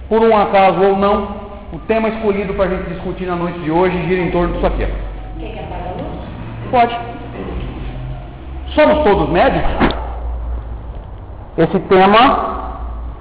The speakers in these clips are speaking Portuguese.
Por um acaso ou não, o tema escolhido para a gente discutir na noite de hoje gira em torno disso aqui. Quer apagar a luz? Pode. Somos todos médicos? Esse tema...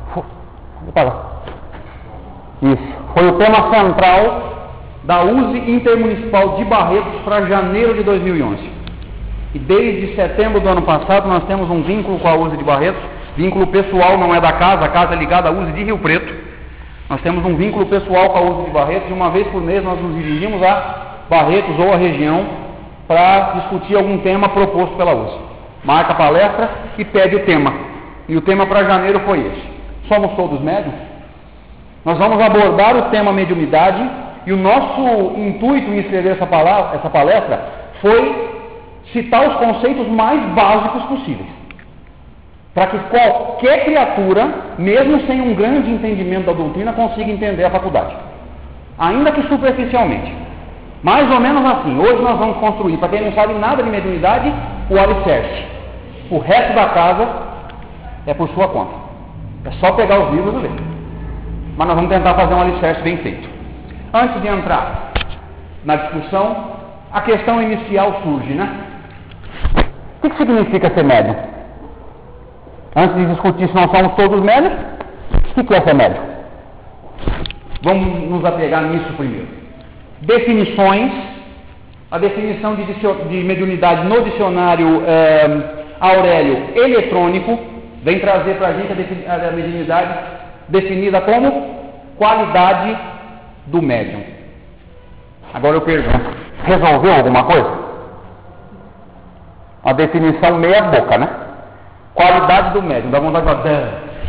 Isso. Foi o tema central da USE Intermunicipal de Barretos para janeiro de 2011. E desde setembro do ano passado nós temos um vínculo com a USE de Barretos. Vínculo pessoal, não é da casa, a casa é ligada à USE de Rio Preto. Nós temos um vínculo pessoal com a USE de Barretos e uma vez por mês nós nos dirigimos a Barretos ou a região para discutir algum tema proposto pela USE. Marca a palestra e pede o tema. E o tema para janeiro foi esse. Somos todos médiuns? Nós vamos abordar o tema mediunidade e o nosso intuito em escrever essa palestra foi citar os conceitos mais básicos possíveis. Para que qualquer criatura, mesmo sem um grande entendimento da doutrina, consiga entender a faculdade. Ainda que superficialmente. Mais ou menos assim. Hoje nós vamos construir, para quem não sabe nada de mediunidade, o alicerce. O resto da casa é por sua conta. É só pegar os livros e ler. Mas nós vamos tentar fazer um alicerce bem feito. Antes de entrar na discussão, a questão inicial surge, né? O que significa ser médium? Antes de discutir se nós somos todos médios, o que é ser médium? Vamos nos apegar nisso primeiro. Definições. A definição de mediunidade no dicionário Aurélio eletrônico vem trazer para a gente a mediunidade definida como qualidade do médium. Agora eu pergunto, resolveu alguma coisa? A definição meia boca, né? Qualidade do médium, dá vontade de falar.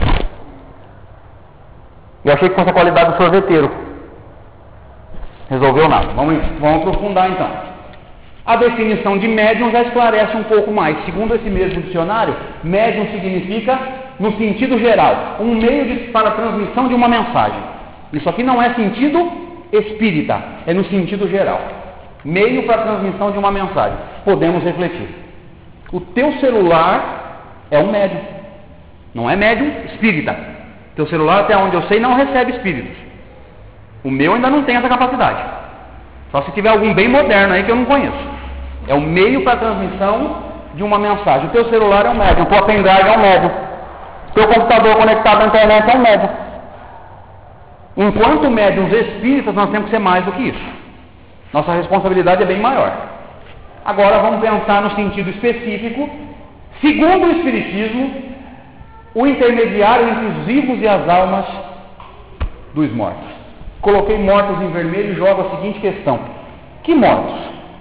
Eu achei que fosse a qualidade do sorveteiro. Resolveu nada. Vamos aprofundar então. A definição de médium já esclarece um pouco mais. Segundo esse mesmo dicionário, médium significa, no sentido geral, um meio para a transmissão de uma mensagem. Isso aqui não é sentido espírita, é no sentido geral. Meio para a transmissão de uma mensagem. Podemos refletir. O teu celular é um médium. Não é médium espírita. Teu celular, até onde eu sei, não recebe espíritos. O meu ainda não tem essa capacidade. Só se tiver algum bem moderno aí que eu não conheço. É o meio para a transmissão de uma mensagem. O teu celular é um médium. O teu pendrive é um médium. O teu computador conectado à internet é um médium. Enquanto médiuns espíritas, nós temos que ser mais do que isso. Nossa responsabilidade é bem maior. Agora vamos pensar no sentido específico. Segundo o Espiritismo, o intermediário entre os vivos e as almas dos mortos. Coloquei mortos em vermelho e jogo a seguinte questão. Que mortos?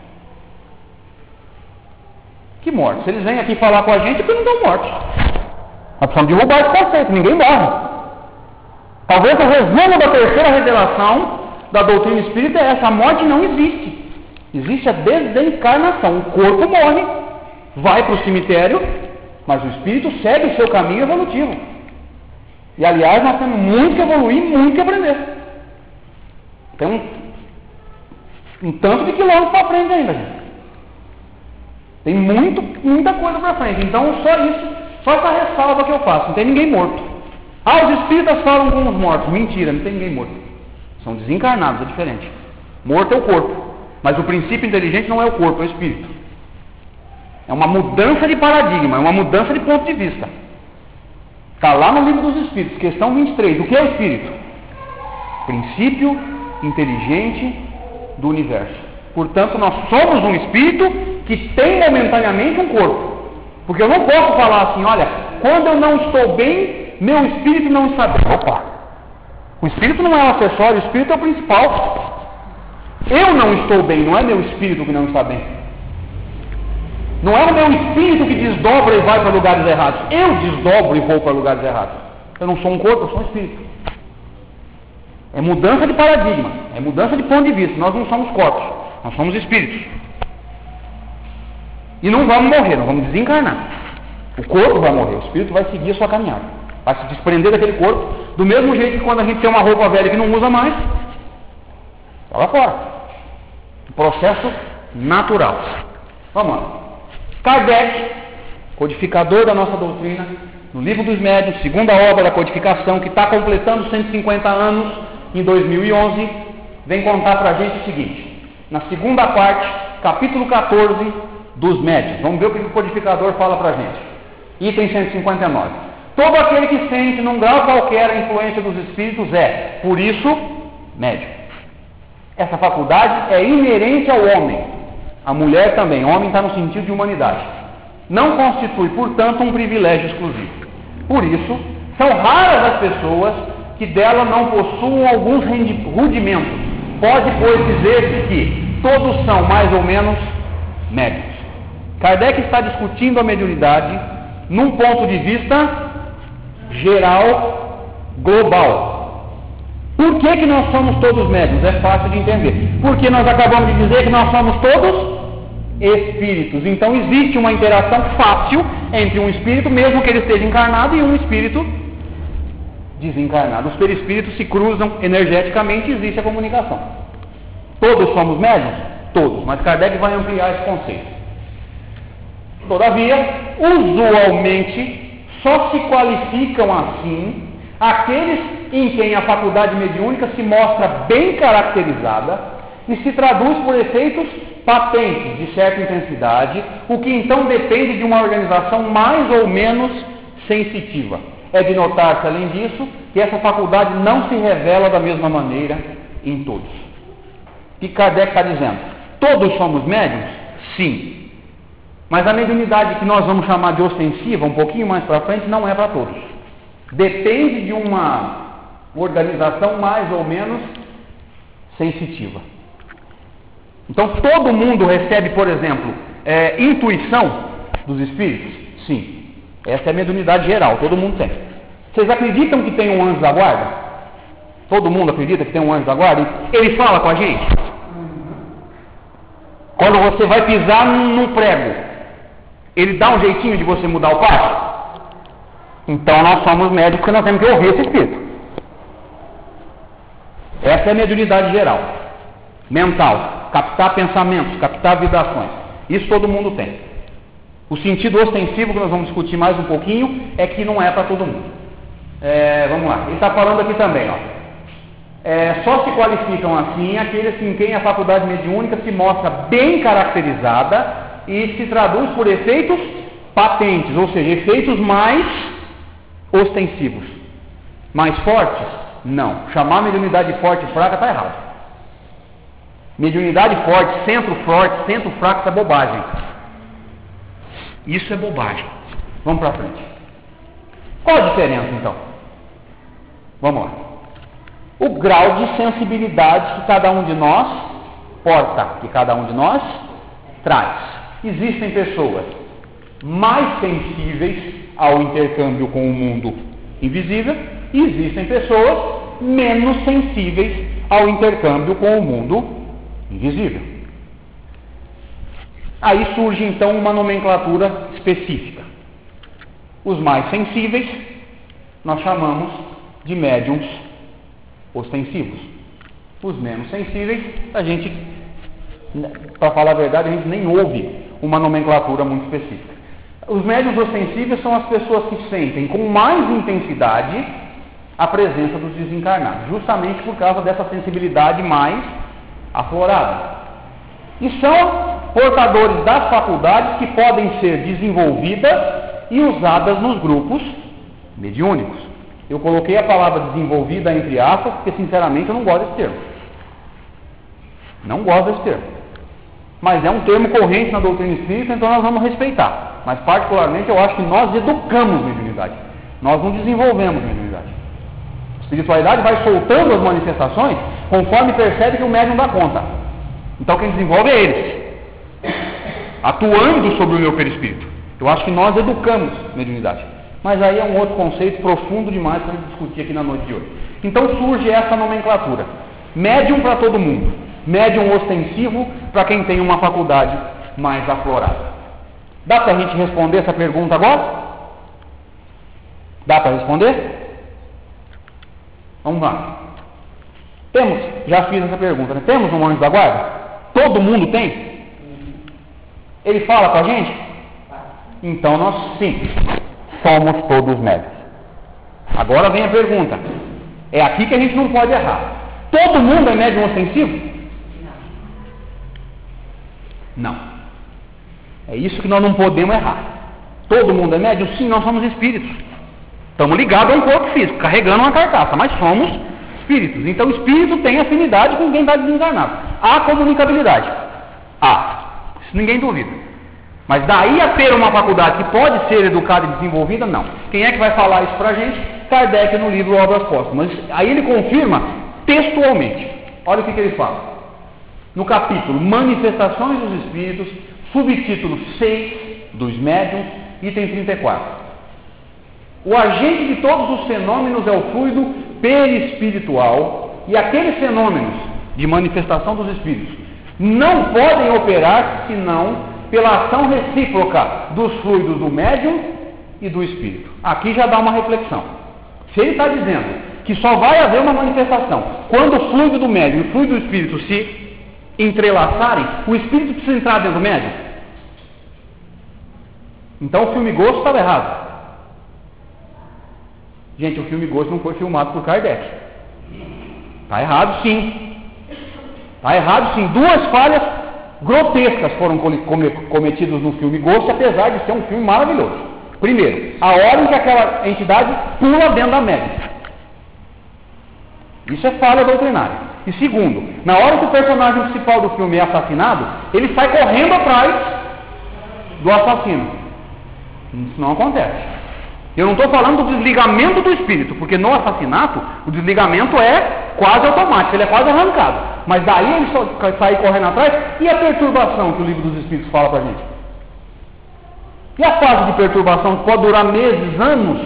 Que mortos? Eles vêm aqui falar com a gente porque não estão mortos. Nós precisamos derrubar esse conceito, ninguém morre. Talvez o resumo da terceira revelação da doutrina espírita é essa: a morte não existe. Existe a desencarnação. O corpo morre, vai para o cemitério, mas o espírito segue o seu caminho evolutivo. E aliás, nós temos muito que evoluir e muito que aprender. Tem um tanto de quilômetros para frente ainda, gente. Tem muita coisa para frente. Então, só isso, só essa ressalva que eu faço. Não tem ninguém morto. Ah, os espíritas falam com os mortos. Mentira, não tem ninguém morto. São desencarnados, é diferente. Morto é o corpo. Mas o princípio inteligente não é o corpo, é o espírito. É uma mudança de paradigma, é uma mudança de ponto de vista. Está lá no livro dos Espíritos, questão 23. O que é o espírito? Princípio inteligente do universo. Portanto, nós somos um espírito que tem momentaneamente um corpo. Porque eu não posso falar assim: olha, quando eu não estou bem, meu espírito não está bem. Opa! O espírito não é o acessório, o espírito é o principal. Eu não estou bem, não é meu espírito que não está bem. Não é o meu espírito que desdobra e vai para lugares errados. Eu desdobro e vou para lugares errados. Eu não sou um corpo, eu sou um espírito. É mudança de paradigma, é mudança de ponto de vista. Nós não somos corpos, nós somos espíritos. E não vamos morrer, nós vamos desencarnar. O corpo vai morrer, o espírito vai seguir a sua caminhada. Vai se desprender daquele corpo, do mesmo jeito que quando a gente tem uma roupa velha que não usa mais, joga fora. Um processo natural. Vamos lá. Kardec, codificador da nossa doutrina, no Livro dos Médiuns, segunda obra da codificação, que está completando 150 anos em 2011, vem contar para a gente o seguinte, na segunda parte, capítulo 14 dos Médiuns. Vamos ver o que o codificador fala para a gente. Item 159. Todo aquele que sente num grau qualquer a influência dos espíritos é, por isso, médium. Essa faculdade é inerente ao homem. A mulher também. O homem está no sentido de humanidade. Não constitui, portanto, um privilégio exclusivo. Por isso, são raras as pessoas que dela não possuam alguns rudimentos. Pode, pois, dizer-se que todos são, mais ou menos, médiuns. Kardec está discutindo a mediunidade num ponto de vista geral, global. Por que nós somos todos médiuns? É fácil de entender. Porque nós acabamos de dizer que nós somos todos espíritos. Então existe uma interação fácil entre um espírito, mesmo que ele esteja encarnado, e um espírito desencarnado. Os perispíritos se cruzam energeticamente e existe a comunicação. Todos somos médiuns? Todos. Mas Kardec vai ampliar esse conceito. Todavia, usualmente, só se qualificam assim aqueles em quem a faculdade mediúnica se mostra bem caracterizada e se traduz por efeitos patentes de certa intensidade, o que então depende de uma organização mais ou menos sensitiva. É de notar-se, além disso, que essa faculdade não se revela da mesma maneira em todos. O que Kardec está dizendo? Todos somos médiuns? Sim. Mas a mediunidade que nós vamos chamar de ostensiva, um pouquinho mais para frente, não é para todos. Depende de uma organização mais ou menos sensitiva. Então, todo mundo recebe, por exemplo, intuição dos espíritos? Sim. Essa é a mediunidade geral, todo mundo tem. Vocês acreditam que tem um anjo da guarda? Todo mundo acredita que tem um anjo da guarda? Ele fala com a gente? Quando você vai pisar num prego, ele dá um jeitinho de você mudar o passo? Então nós somos médicos porque nós temos que ouvir esse espírito. Essa é a mediunidade geral, mental, captar pensamentos, captar vibrações. Isso todo mundo tem. O sentido ostensivo, que nós vamos discutir mais um pouquinho, é que não é para todo mundo. Vamos lá, ele está falando aqui também, ó. Só se qualificam assim aqueles em quem a faculdade mediúnica se mostra bem caracterizada e se traduz por efeitos patentes, ou seja, efeitos mais ostensivos. Mais fortes? Não. Chamar mediunidade forte e fraca está errado. Mediunidade forte, centro fraco, isso é bobagem. Isso é bobagem. Vamos para frente. Qual a diferença, então? Vamos lá. O grau de sensibilidade que cada um de nós porta, que cada um de nós traz. Existem pessoas mais sensíveis ao intercâmbio com o mundo invisível e existem pessoas menos sensíveis ao intercâmbio com o mundo invisível. Aí surge então uma nomenclatura específica. Os mais sensíveis nós chamamos de médiuns ostensivos. Os menos sensíveis, a gente, para falar a verdade, a gente nem ouve uma nomenclatura muito específica. Os médiuns ostensivos são as pessoas que sentem com mais intensidade a presença dos desencarnados, justamente por causa dessa sensibilidade mais aflorada. E são portadores das faculdades que podem ser desenvolvidas e usadas nos grupos mediúnicos. Eu coloquei a palavra desenvolvida entre aspas, porque sinceramente eu não gosto desse termo. Não gosto desse termo. Mas é um termo corrente na doutrina espírita, então nós vamos respeitar. Mas particularmente eu acho que nós educamos mediunidade. Nós não desenvolvemos mediunidade. A espiritualidade vai soltando as manifestações conforme percebe que o médium dá conta. Então quem desenvolve é eles, atuando sobre o meu perispírito. Eu acho que nós educamos mediunidade. Mas aí é um outro conceito profundo demais para a gente discutir aqui na noite de hoje. Então surge essa nomenclatura. Médium para todo mundo. Médium ostensivo para quem tem uma faculdade mais aflorada. Dá para a gente responder essa pergunta agora? Dá para responder? Vamos lá. Já fiz essa pergunta, né? Temos um anjo da guarda? Todo mundo tem? Ele fala com a gente? Então nós sim. somos todos médios. Agora vem a pergunta. É aqui que a gente não pode errar. Todo mundo é médium ostensivo? Não. É isso que nós não podemos errar. Todo mundo é médium? Sim, nós somos espíritos. Estamos ligados a um corpo físico, carregando uma carcaça, mas somos espíritos. Então o espírito tem afinidade com quem está desencarnado. Há comunicabilidade. Isso ninguém duvida. Mas daí a ter uma faculdade que pode ser educada e desenvolvida, não. Quem é que vai falar isso pra gente? Kardec no livro Obras Póstumas. Aí ele confirma textualmente. Olha o que ele fala. No capítulo Manifestações dos Espíritos, subtítulo 6 dos Médiuns, item 34. O agente de todos os fenômenos é o fluido perispiritual, e aqueles fenômenos de manifestação dos espíritos não podem operar senão pela ação recíproca dos fluidos do médium e do espírito. Aqui já dá uma reflexão. Se ele está dizendo que só vai haver uma manifestação quando o fluido do médium e o fluido do espírito se entrelaçarem, o espírito precisa entrar dentro do médium? Então o filme Ghost estava errado. Gente, o filme Ghost não foi filmado por Kardec. Está errado sim. Está errado sim. Duas falhas grotescas foram cometidas no filme Ghost, apesar de ser um filme maravilhoso. Primeiro, a hora em que aquela entidade pula dentro da médium. Isso é falha doutrinária. E segundo, na hora que o personagem principal do filme é assassinado, ele sai correndo atrás do assassino. Isso não acontece. Eu não estou falando do desligamento do espírito, porque no assassinato o desligamento é quase automático, ele é quase arrancado. Mas daí ele só sai correndo atrás. E a perturbação que o livro dos Espíritos fala para a gente? E a fase de perturbação que pode durar meses, anos?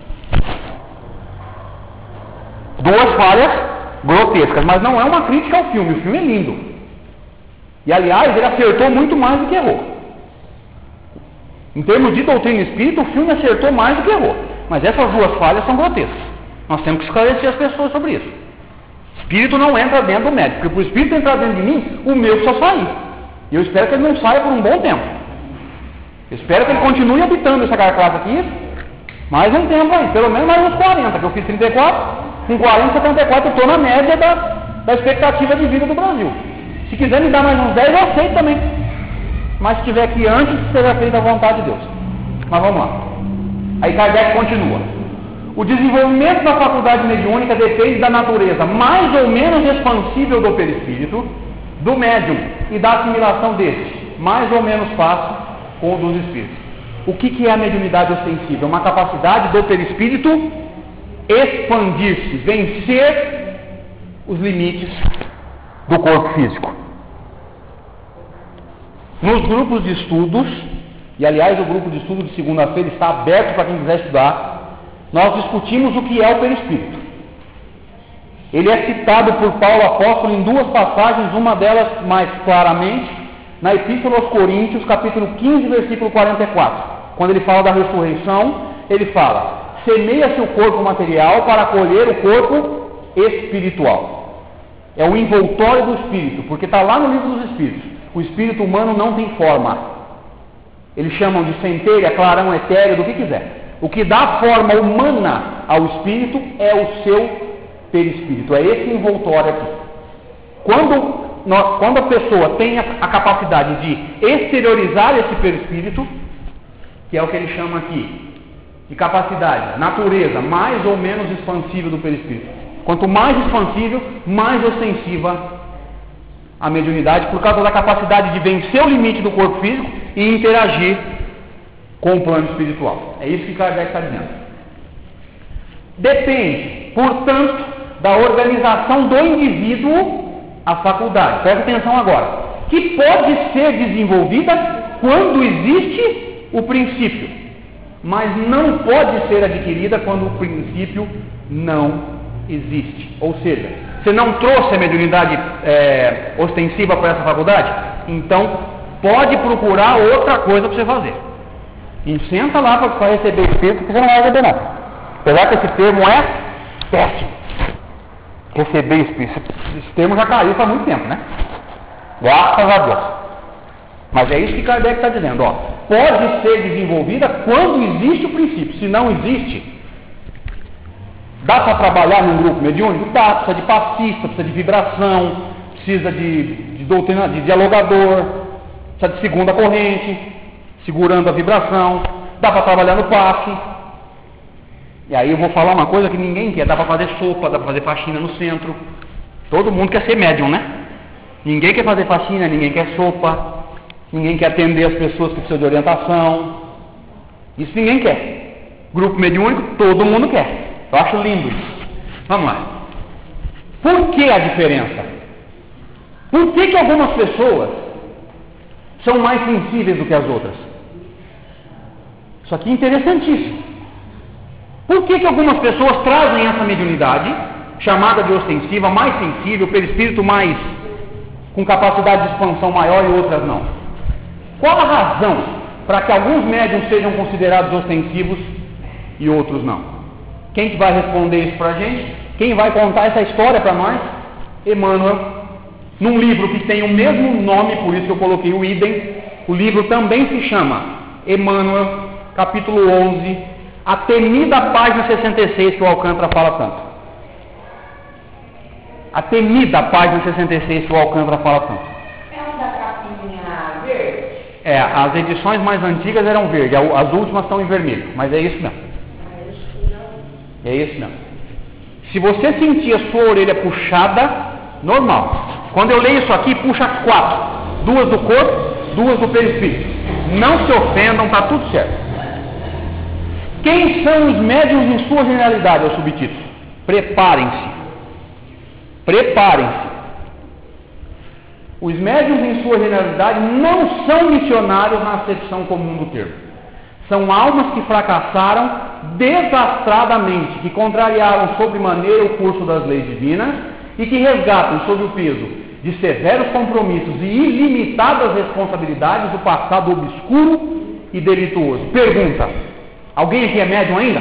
Duas falhas grotescas, mas não é uma crítica ao filme. O filme é lindo. E aliás, ele acertou muito mais do que errou. Em termos de doutrina espírita, o filme acertou mais do que errou. Mas essas duas falhas são grotescas. Nós temos que esclarecer as pessoas sobre isso. Espírito não entra dentro do médico, porque para o espírito entrar dentro de mim, o meu precisa sair. E eu espero que ele não saia por um bom tempo. Eu espero que ele continue habitando essa carcaça aqui mais um tempo aí, pelo menos mais uns 40, que eu fiz 34, com 40, 74 eu estou na média da expectativa de vida do Brasil. Se quiser me dar mais uns 10, eu aceito também. Mas se tiver aqui antes, será feita a vontade de Deus. Mas vamos lá. Aí Kardec continua. O desenvolvimento da faculdade mediúnica depende da natureza mais ou menos expansível do perispírito, do médium e da assimilação deste, mais ou menos fácil com o dos espíritos. O que é a mediunidade ostensiva? Uma capacidade do perispírito expandir-se, vencer os limites do corpo físico. Nos grupos de estudos, e aliás o grupo de estudo de segunda-feira está aberto para quem quiser estudar, nós discutimos o que é o perispírito. Ele é citado por Paulo Apóstolo em duas passagens, uma delas mais claramente, na Epístola aos Coríntios, capítulo 15, versículo 44. Quando ele fala da ressurreição, ele fala: semeia-se o corpo material para colher o corpo espiritual. É o envoltório do espírito, porque está lá no livro dos Espíritos. O espírito humano não tem forma. Eles chamam de centelha, clarão, etéreo, do que quiser. O que dá forma humana ao espírito é o seu perispírito. É esse envoltório aqui. Quando a pessoa tem a capacidade de exteriorizar esse perispírito, que é o que ele chama aqui de capacidade, natureza mais ou menos expansível do perispírito. Quanto mais expansível, mais ostensiva a mediunidade, por causa da capacidade de vencer o limite do corpo físico e interagir com o plano espiritual. É isso que Kardec está dizendo. Depende, portanto, da organização do indivíduo a faculdade. Presta atenção agora. Que pode ser desenvolvida quando existe o princípio, mas não pode ser adquirida quando o princípio não existe. Ou seja, você não trouxe a mediunidade ostensiva para essa faculdade? Então, pode procurar outra coisa para você fazer. E senta lá para receber espírito, porque você não vai receber nada. Apesar que esse termo é péssimo. Receber espírito. Esse termo já caiu faz muito tempo, né? Graças a Deus. Mas é isso que Kardec está dizendo, ó. pode ser desenvolvida quando existe o princípio. Se não existe, dá para trabalhar num grupo mediúnico? Dá, precisa de passista, precisa de vibração, precisa de doutrina, de dialogador, precisa de segunda corrente, segurando a vibração. Dá para trabalhar no passe. E aí eu vou falar uma coisa que ninguém quer. Dá para fazer sopa, dá para fazer faxina no centro. Todo mundo quer ser médium, né? Ninguém quer fazer faxina, ninguém quer sopa, ninguém quer atender as pessoas que precisam de orientação. Isso ninguém quer. Grupo mediúnico, todo mundo quer. Eu acho lindo isso. Vamos lá. Por que a diferença? Por que algumas pessoas são mais sensíveis do que as outras? Isso aqui é interessantíssimo. Por que algumas pessoas trazem essa mediunidade, chamada de ostensiva, mais sensível, perispírito mais com capacidade de expansão maior e outras não? Qual a razão para que alguns médiuns sejam considerados ostensivos e outros não? Quem que vai responder isso para a gente? Quem vai contar essa história para nós? Emmanuel, num livro que tem o mesmo nome, por isso que eu coloquei o idem. O livro também se chama Emmanuel, capítulo 11, a temida página 66 que o Alcântara fala tanto. A temida página 66 que o Alcântara fala tanto. É uma da capinha verde? É, as edições mais antigas eram verde, as últimas estão em vermelho, mas é isso mesmo. É isso mesmo. Se você sentir a sua orelha puxada, normal. Quando eu leio isso aqui, puxa 4. 2 do corpo, 2 do perispírito. Não se ofendam, está tudo certo. Quem são os médiuns em sua generalidade, é o subtítulo. Preparem-se. Preparem-se. Os médiuns em sua generalidade não são missionários na acepção comum do termo. São almas que fracassaram desastradamente, que contrariaram sobremaneira o curso das leis divinas e que resgatam sob o peso de severos compromissos e ilimitadas responsabilidades do passado obscuro e delituoso. Pergunta: alguém aqui é médium ainda?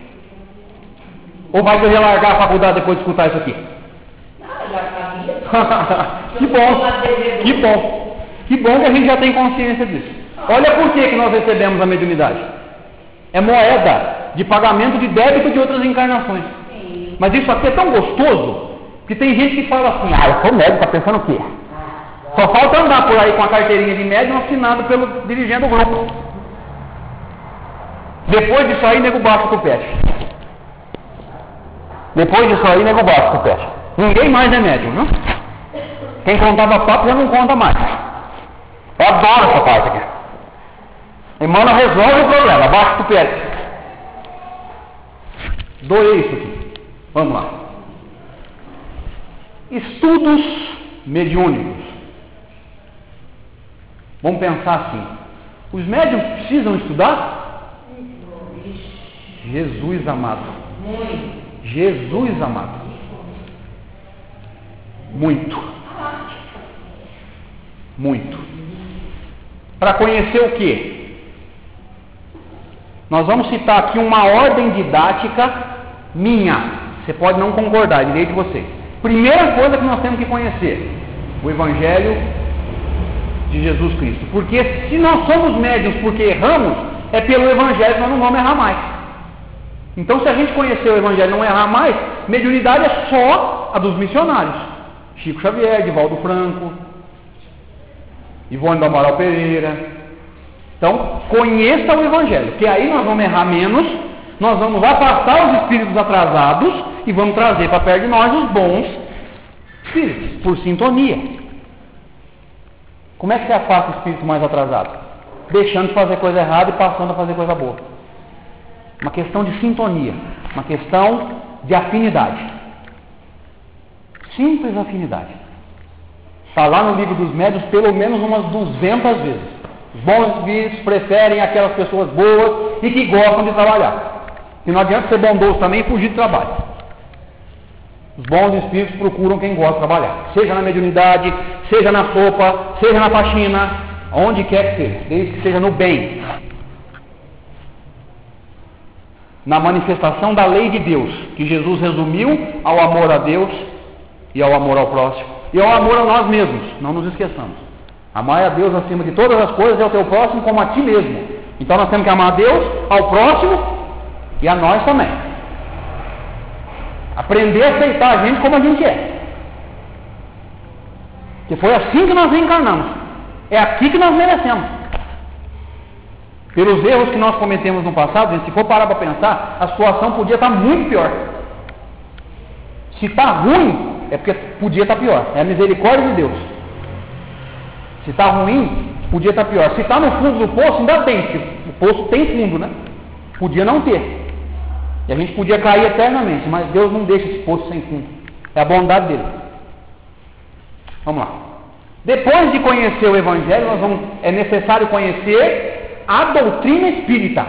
Ou vai querer largar a faculdade depois de escutar isso aqui? Que bom, que bom. Que bom que a gente já tem consciência disso. Olha por que nós recebemos a mediunidade. É moeda de pagamento de débito de outras encarnações. Sim. Mas isso aqui é tão gostoso que tem gente que fala assim: eu sou médium, tá pensando o quê? Só falta andar por aí com a carteirinha de médium assinado pelo dirigente do grupo. Depois disso aí, nego baixa o tupete. Depois disso aí, nego baixa o tupete. Ninguém mais é médium, não? Quem contava papo já não conta mais. Eu adoro essa parte aqui. Emmanuel resolve o problema, baixa o tupete. Doei isso aqui. Vamos lá. Estudos mediúnicos. Vamos pensar assim: os médiuns precisam estudar? Jesus amado. Jesus amado. Muito. Muito. Para conhecer o quê? Nós vamos citar aqui uma ordem didática minha. Você pode não concordar, é direito de você. Primeira coisa que nós temos que conhecer: o Evangelho de Jesus Cristo. Porque se nós somos médiuns porque erramos, é pelo Evangelho que nós não vamos errar mais. Então, se a gente conhecer o Evangelho e não errar mais, mediunidade é só a dos missionários. Chico Xavier, Divaldo Franco, Ivone do Amaral Pereira. Então, conheça o Evangelho, que aí nós vamos errar menos, nós vamos afastar os espíritos atrasados e vamos trazer para perto de nós os bons espíritos, por sintonia. Como é que você afasta o espírito mais atrasado? Deixando de fazer coisa errada e passando a fazer coisa boa. Uma questão de sintonia, uma questão de afinidade. Simples afinidade. Está lá no livro dos médiuns pelo menos umas 200 vezes. Os bons espíritos preferem aquelas pessoas boas e que gostam de trabalhar. E não adianta ser bondoso também e fugir de trabalho. Os bons espíritos procuram quem gosta de trabalhar. Seja na mediunidade, seja na sopa, seja na faxina, onde quer que seja, desde que seja no bem. Na manifestação da lei de Deus, que Jesus resumiu ao amor a Deus e ao amor ao próximo, e ao amor a nós mesmos, não nos esqueçamos. Amar a Deus acima de todas as coisas e ao teu próximo como a ti mesmo. Então nós temos que amar a Deus, ao próximo e a nós também. Aprender a aceitar a gente como a gente é. Que foi assim que nós reencarnamos. É aqui que nós merecemos. Pelos erros que nós cometemos no passado, gente, se for parar para pensar, a situação podia estar muito pior. Se está ruim, é porque podia estar pior. É a misericórdia de Deus. Se está ruim, podia estar pior. Se está no fundo do poço, ainda bem, porque o poço tem fundo, né? Podia não ter. E a gente podia cair eternamente, mas Deus não deixa esse poço sem fundo. É a bondade dele. Vamos lá. Depois de conhecer o Evangelho, é necessário conhecer a doutrina espírita.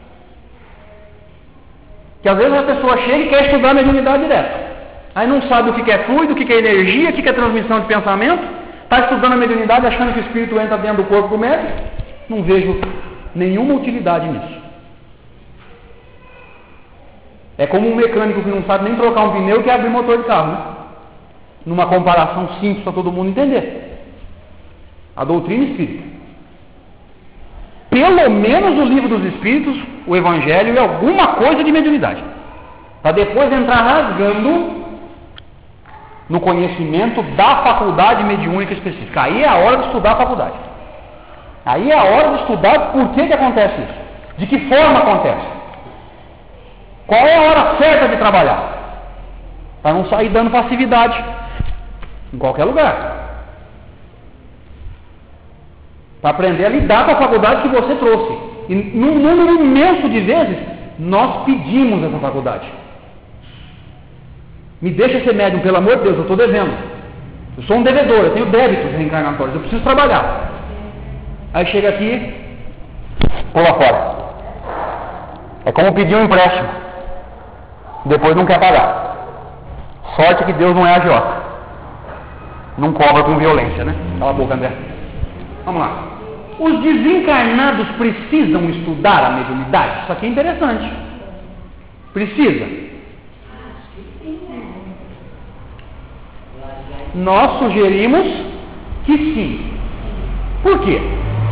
Que às vezes a pessoa chega e quer estudar a mediunidade direto. Aí não sabe o que é fluido, o que é energia, o que é transmissão de pensamento. Está estudando a mediunidade achando que o espírito entra dentro do corpo do médium. Não vejo nenhuma utilidade nisso. É como um mecânico que não sabe nem trocar um pneu e quer abrir motor de carro, né? Numa comparação simples para todo mundo entender. A doutrina espírita. Pelo menos o livro dos Espíritos, o Evangelho e alguma coisa de mediunidade. Para depois entrar rasgando no conhecimento da faculdade mediúnica específica. Aí é a hora de estudar a faculdade. Aí é a hora de estudar por que acontece isso. De que forma acontece. Qual é a hora certa de trabalhar? Para não sair dando passividade em qualquer lugar. Para aprender a lidar com a faculdade que você trouxe. E num número imenso de vezes, nós pedimos essa faculdade. Me deixa ser médium, pelo amor de Deus, eu estou devendo. Eu sou um devedor, eu tenho débitos reencarnatórios, eu preciso trabalhar. Aí chega aqui, pula fora. É como pedir um empréstimo. Depois não quer pagar. Sorte que Deus não é agiota. Não cobra com violência, né? Cala a boca, André. Vamos lá. Os desencarnados precisam estudar a mediunidade? Isso aqui é interessante. Precisa. Nós sugerimos que sim. Por quê?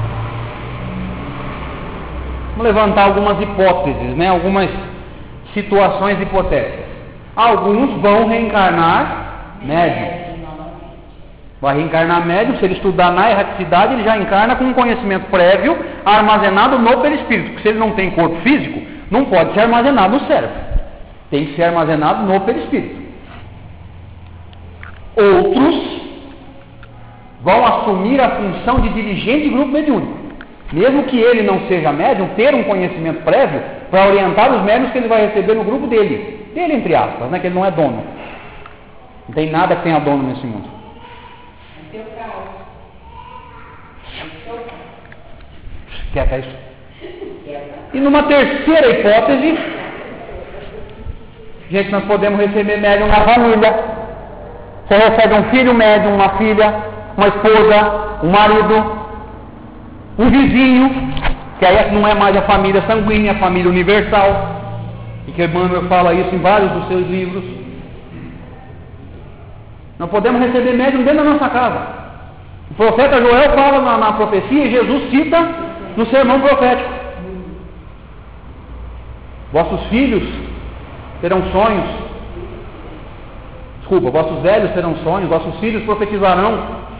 Vamos levantar algumas hipóteses, né? Algumas situações hipotéticas. Alguns vão reencarnar médium. Vai reencarnar médium, se ele estudar na erraticidade, ele já encarna com um conhecimento prévio armazenado no perispírito. Porque se ele não tem corpo físico, não pode ser armazenado no cérebro. Tem que ser armazenado no perispírito. Outros vão assumir a função de dirigente de grupo mediúnico. Mesmo que ele não seja médium, ter um conhecimento prévio para orientar os médiuns que ele vai receber no grupo dele. Dele, entre aspas, né? Que ele não é dono. Não tem nada que tenha dono nesse mundo. Quer que é isso? E numa terceira hipótese, gente, nós podemos receber médium na família. Você recebe um filho médium, uma filha, uma esposa, um marido, um vizinho, que aí não é mais a família sanguínea, a família universal, e que Emmanuel fala isso em vários dos seus livros. Nós podemos receber médium dentro da nossa casa. O profeta Joel fala na profecia e Jesus cita no sermão profético. Vossos filhos terão sonhos. Desculpa, vossos velhos terão sonhos, vossos filhos profetizarão.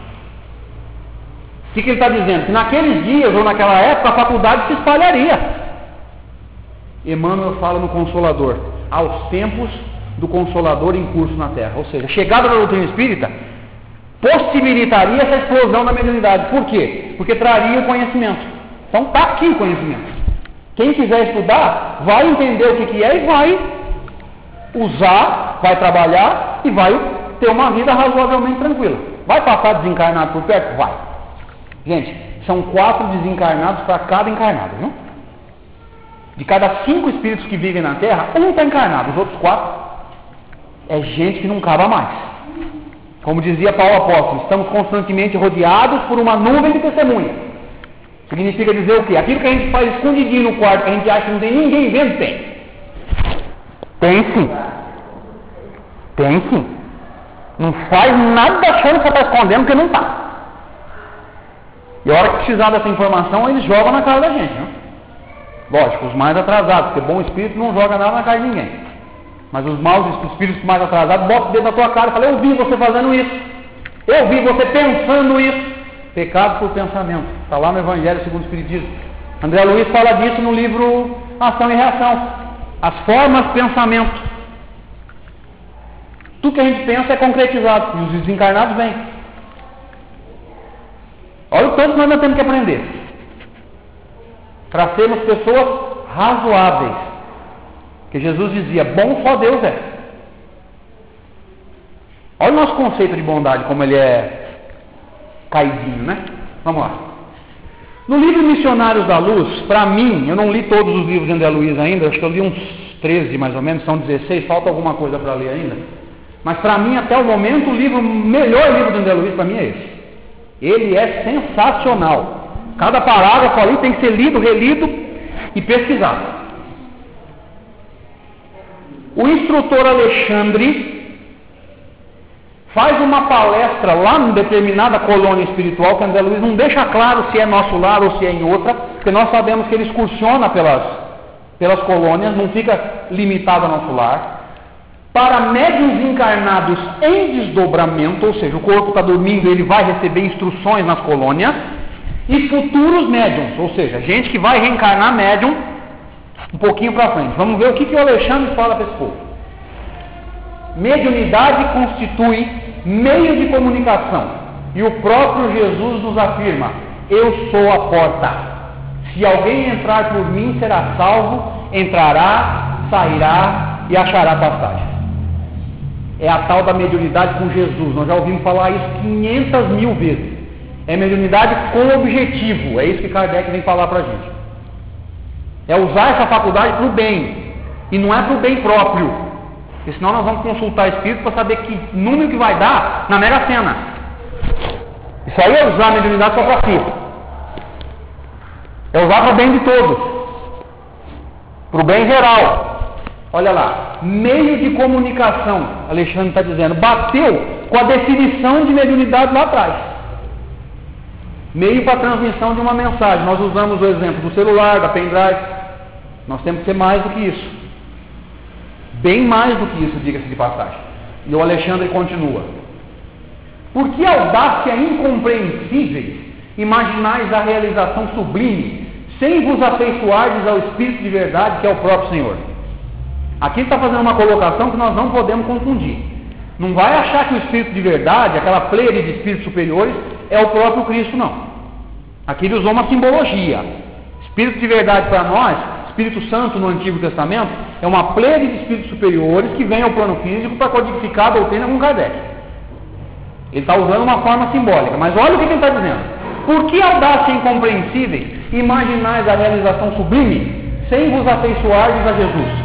O que ele está dizendo? Que naqueles dias ou naquela época a faculdade se espalharia. Emmanuel fala no Consolador, aos tempos do Consolador em curso na Terra. Ou seja, a chegada da doutrina espírita possibilitaria essa explosão da mediunidade. Por quê? Porque traria o conhecimento. Então está aqui o conhecimento. Quem quiser estudar, vai entender o que é e vai usar, vai trabalhar e vai ter uma vida razoavelmente tranquila. Vai passar desencarnado por perto? Vai. Gente, são 4 desencarnados para cada encarnado, viu? De cada 5 espíritos que vivem na Terra, um está encarnado, os outros 4 é gente que não acaba mais. Como dizia Paulo Apóstolo, estamos constantemente rodeados por uma nuvem de testemunhas. Significa dizer o quê? Aquilo que a gente faz escondidinho no quarto, que a gente acha que não tem ninguém vendo, tem. Tem sim. Tem sim. Não faz nada achando que você está escondendo, porque não está. E a hora que precisar dessa informação, eles jogam na cara da gente, né? Lógico, os mais atrasados, porque bom espírito não joga nada na cara de ninguém. Mas os maus espíritos mais atrasados botam o dedo na tua cara e falam: eu vi você fazendo isso, eu vi você pensando isso. Pecado por pensamento, está lá no Evangelho segundo o Espiritismo. André Luiz fala disso no livro Ação e Reação. As formas de pensamento. Tudo que a gente pensa é concretizado, e os desencarnados vêm. Olha o tanto que nós temos que aprender para sermos pessoas razoáveis. Que Jesus dizia: bom só Deus é. Olha o nosso conceito de bondade, como ele é caidinho, né? Vamos lá. No livro Missionários da Luz, para mim, eu não li todos os livros de André Luiz ainda, acho que eu li uns 13 mais ou menos, são 16, falta alguma coisa para ler ainda. Mas para mim, até o momento, o melhor livro de André Luiz para mim é esse. Ele é sensacional. Cada parágrafo ali tem que ser lido, relido e pesquisado. O instrutor Alexandre faz uma palestra lá em determinada colônia espiritual, que André Luiz não deixa claro se é nosso lar ou se é em outra, porque nós sabemos que ele excursiona pelas colônias, não fica limitado ao nosso lar. Para médiuns encarnados em desdobramento, ou seja, o corpo está dormindo e ele vai receber instruções nas colônias, e futuros médiuns, ou seja, gente que vai reencarnar médium um pouquinho para frente. Vamos ver o que o Alexandre fala para esse povo. Mediunidade constitui meio de comunicação, e o próprio Jesus nos afirma: eu sou a porta. Se alguém entrar por mim, será salvo, entrará, sairá e achará passagem. É a tal da mediunidade com Jesus. Nós já ouvimos falar isso 500 mil vezes. É mediunidade com objetivo. É isso que Kardec vem falar para a gente. É usar essa faculdade para o bem. E não é para o bem próprio. Porque senão nós vamos consultar espírito para saber que número que vai dar na Mega Sena. Isso aí é usar a mediunidade só para si. É usar para o bem de todos. Para o bem geral. Olha lá, meio de comunicação, Alexandre está dizendo, bateu com a definição de mediunidade lá atrás. Meio para a transmissão de uma mensagem. Nós usamos o exemplo do celular, da pendrive. Nós temos que ser mais do que isso. Bem mais do que isso, diga-se de passagem. E o Alexandre continua: por que audácia incompreensíveis imaginais a realização sublime, sem vos afeiçoardes ao Espírito de verdade, que é o próprio Senhor? Aqui ele está fazendo uma colocação que nós não podemos confundir. Não vai achar que o Espírito de verdade, aquela pleiade de espíritos superiores, é o próprio Cristo, não. Aqui ele usou uma simbologia. Espírito de verdade para nós, Espírito Santo no Antigo Testamento, é uma pleiade de espíritos superiores que vem ao plano físico para codificar a doutrina com Kardec. Ele está usando uma forma simbólica, mas olha o que ele está dizendo. Por que audácia incompreensíveis imaginais a realização sublime, sem vos afeiçoardes a Jesus?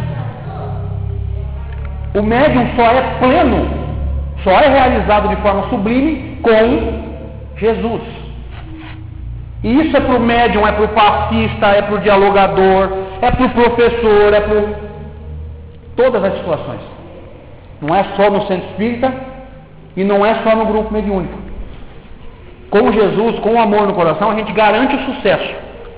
O médium só é pleno, só é realizado de forma sublime com Jesus. E isso é para o médium, é para o passista, é para o dialogador, é para o professor, é para todas as situações. Não é só no centro espírita e não é só no grupo mediúnico. Com Jesus, com o amor no coração, a gente garante o sucesso.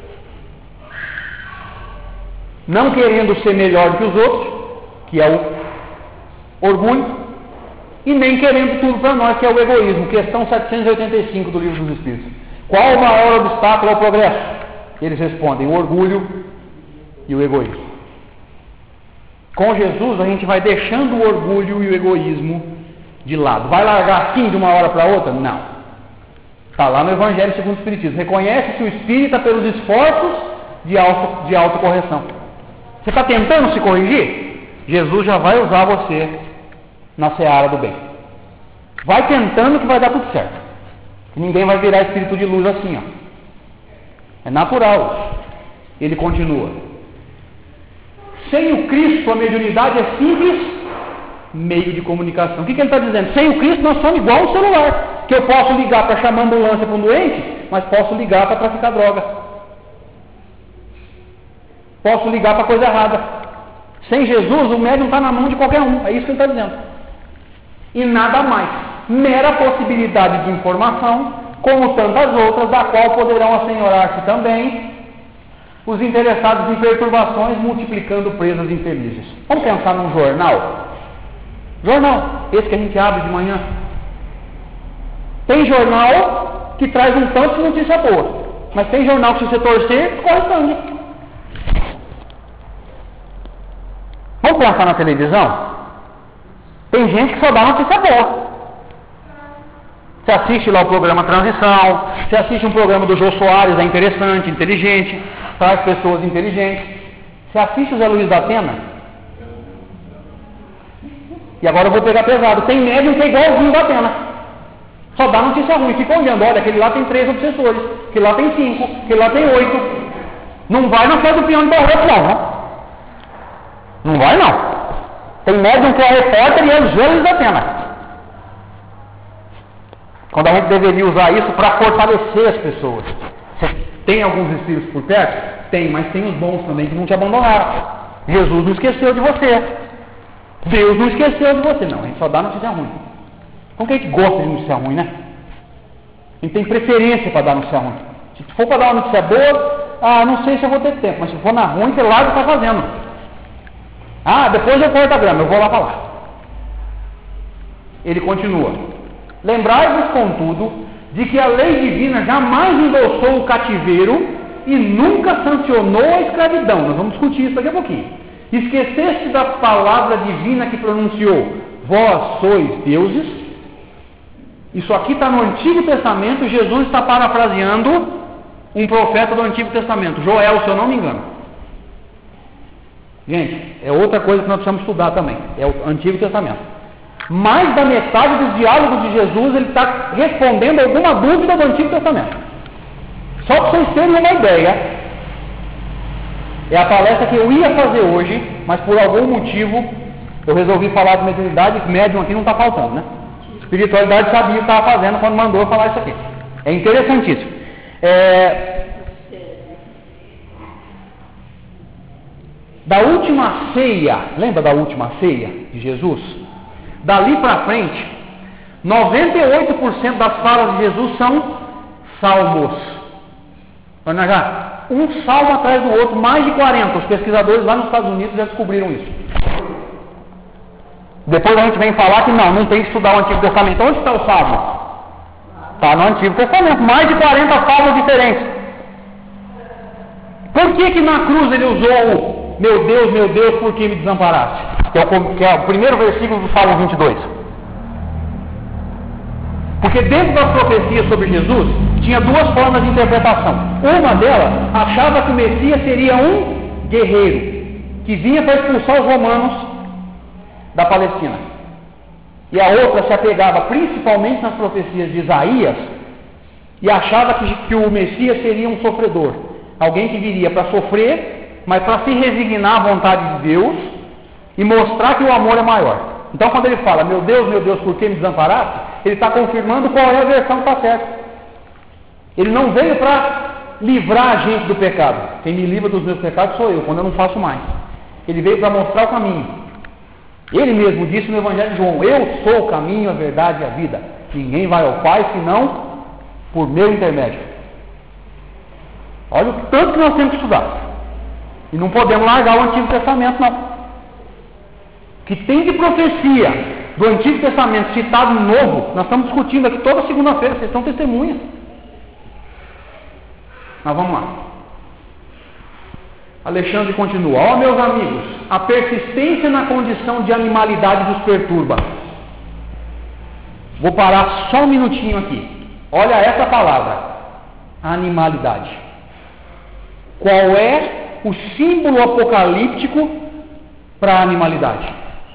Não querendo ser melhor do que os outros, que é o orgulho, e nem querendo tudo para nós, que é o egoísmo. Questão 785 do Livro dos Espíritos. Qual o maior obstáculo ao progresso? Eles respondem: o orgulho e o egoísmo. Com Jesus a gente vai deixando o orgulho e o egoísmo de lado. Vai largar assim de uma hora para outra? Não. Está lá no Evangelho segundo o Espiritismo. Reconhece-se o espírita pelos esforços de autocorreção. Você está tentando se corrigir? Jesus já vai usar você na seara do bem. Vai tentando que vai dar tudo certo. Ninguém vai virar espírito de luz assim, ó. É natural. Ele continua: sem o Cristo a mediunidade é simples meio de comunicação. O que ele está dizendo? Sem o Cristo nós somos igual um celular, que eu posso ligar para chamar ambulância para um doente, mas posso ligar para traficar droga, posso ligar para coisa errada. Sem Jesus o médium está na mão de qualquer um. É isso que ele está dizendo. E nada mais. Mera possibilidade de informação como tantas outras, da qual poderão assenhorar-se também os interessados em perturbações, multiplicando presas infelizes. Vamos pensar num jornal? Jornal, esse que a gente abre de manhã. Tem jornal que traz um tanto de notícia boa, mas tem jornal que, se você torcer, corre sangue. Vamos pensar na televisão? Tem gente que só dá notícia boa. Você assiste lá o programa Transição, você assiste um programa do Jô Soares, é interessante, inteligente, traz pessoas inteligentes. Você assiste o Zé Luiz da Atena? E agora eu vou pegar pesado. Tem médium que é igualzinho da Atena. Só dá notícia ruim, fica olhando, olha, aquele lá tem 3 obsessores, aquele lá tem 5, aquele lá tem 8. Não vai na fé do peão de Barreto, não, né? Não vai, não. Tem médium que é repórter e é o Zé Luiz da Atena. Quando a gente deveria usar isso para fortalecer as pessoas. Você tem alguns espíritos por perto? Tem, mas tem os bons também que não te abandonaram. Jesus não esqueceu de você. Deus não esqueceu de você. Não, a gente só dá notícia ruim. Como que a gente gosta de notícia ruim, né? A gente tem preferência para dar notícia ruim. Se for para dar uma notícia boa, não sei se eu vou ter tempo, mas se for na ruim, você larga o que está fazendo. Depois eu corto a grama, eu vou lá falar. Ele continua. Lembrai-vos, contudo, de que a lei divina jamais endossou o cativeiro e nunca sancionou a escravidão. Nós vamos discutir isso daqui a pouquinho. Esqueceste da palavra divina que pronunciou: vós sois deuses. Isso aqui está no Antigo Testamento. Jesus está parafraseando um profeta do Antigo Testamento, Joel, se eu não me engano. Gente, é outra coisa que nós precisamos estudar também, é o Antigo Testamento. Mais da metade dos diálogos de Jesus, ele está respondendo alguma dúvida do Antigo Testamento. Só para vocês terem uma ideia, é a palestra que eu ia fazer hoje, mas por algum motivo eu resolvi falar de mediunidade, médium aqui não está faltando, né? Espiritualidade sabia o que estava fazendo quando mandou eu falar isso aqui. É interessantíssimo. Da última ceia, lembra da última ceia de Jesus? Dali para frente, 98% das falas de Jesus são salmos. Olha já, um salmo atrás do outro, mais de 40. Os pesquisadores lá nos Estados Unidos já descobriram isso. Depois a gente vem falar que não tem que estudar o Antigo Testamento. Onde está o salmo? Está no Antigo Testamento, mais de 40 salmos diferentes. Por que na cruz ele usou o meu Deus, por que me desamparaste? Que é o primeiro versículo do Salmo 22. Porque dentro das profecias sobre Jesus, tinha duas formas de interpretação. Uma delas achava que o Messias seria um guerreiro, que vinha para expulsar os romanos da Palestina. E a outra se apegava principalmente nas profecias de Isaías, e achava que o Messias seria um sofredor. Alguém que viria para sofrer, mas para se resignar à vontade de Deus, e mostrar que o amor é maior. Então quando ele fala, meu Deus, por que me desamparaste? Ele está confirmando qual é a versão que está certa. Ele não veio para livrar a gente do pecado. Quem me livra dos meus pecados sou eu, quando eu não faço mais. Ele veio para mostrar o caminho. Ele mesmo disse no Evangelho de João: eu sou o caminho, a verdade e a vida. Ninguém vai ao Pai senão por meu intermédio. Olha o tanto que nós temos que estudar. E não podemos largar o Antigo Testamento, não. Que tem de profecia do Antigo Testamento citado no Novo, nós estamos discutindo aqui toda segunda-feira, vocês estão testemunhas. Mas vamos lá. Alexandre continua: ó, meus amigos, a persistência na condição de animalidade vos perturba. Vou parar só um minutinho aqui. Olha essa palavra, animalidade. Qual é o símbolo apocalíptico para a animalidade?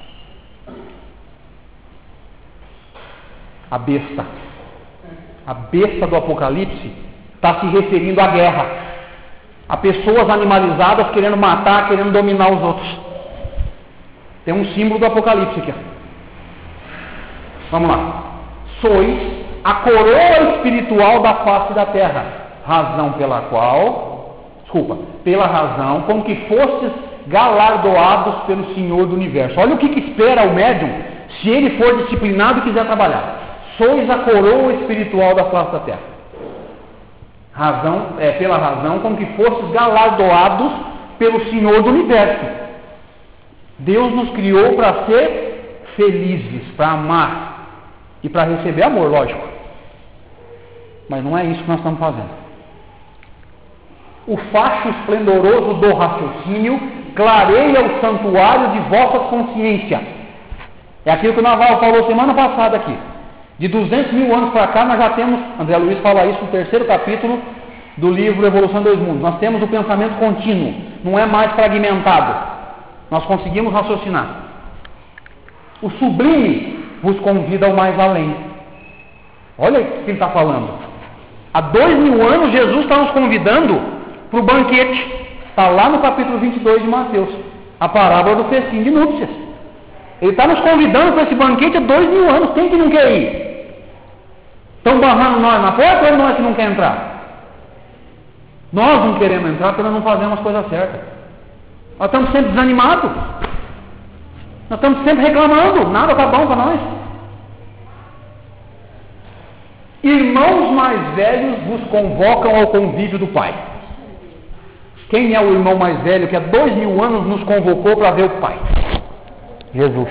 A besta. A besta do Apocalipse está se referindo à guerra, a pessoas animalizadas querendo matar, querendo dominar os outros. Tem um símbolo do Apocalipse aqui. Vamos lá. Sois a coroa espiritual da face da terra, pela razão com que fostes galardoados pelo Senhor do Universo. Olha o que espera o médium se ele for disciplinado e quiser trabalhar. Sois a coroa espiritual da face da terra. pela razão com que fostes galardoados pelo Senhor do Universo. Deus nos criou para ser felizes, para amar e para receber amor, lógico. Mas não é isso que nós estamos fazendo. O facho esplendoroso do raciocínio clareia o santuário de vossa consciência. É aquilo que o Navarro falou semana passada aqui. De 200 mil anos para cá, nós já temos, André Luiz fala isso no 3º capítulo do livro Evolução dos Mundos. Nós temos o pensamento contínuo, não é mais fragmentado. Nós conseguimos raciocinar. O sublime vos convida ao mais além. Olha o que ele está falando. Há 2000 anos, Jesus está nos convidando para o banquete. Está lá no capítulo 22 de Mateus, a parábola do festim de núpcias. Ele está nos convidando para esse banquete há 2000 anos. Quem que não quer ir? Estão barrando nós na porta ou é nós que não quer entrar? Nós não queremos entrar porque nós não fazemos as coisas certas. Nós estamos sempre desanimados. Nós estamos sempre reclamando. Nada está bom para nós. Irmãos mais velhos vos convocam ao convívio do Pai. Quem é o irmão mais velho que há 2000 anos nos convocou para ver o Pai? Jesus.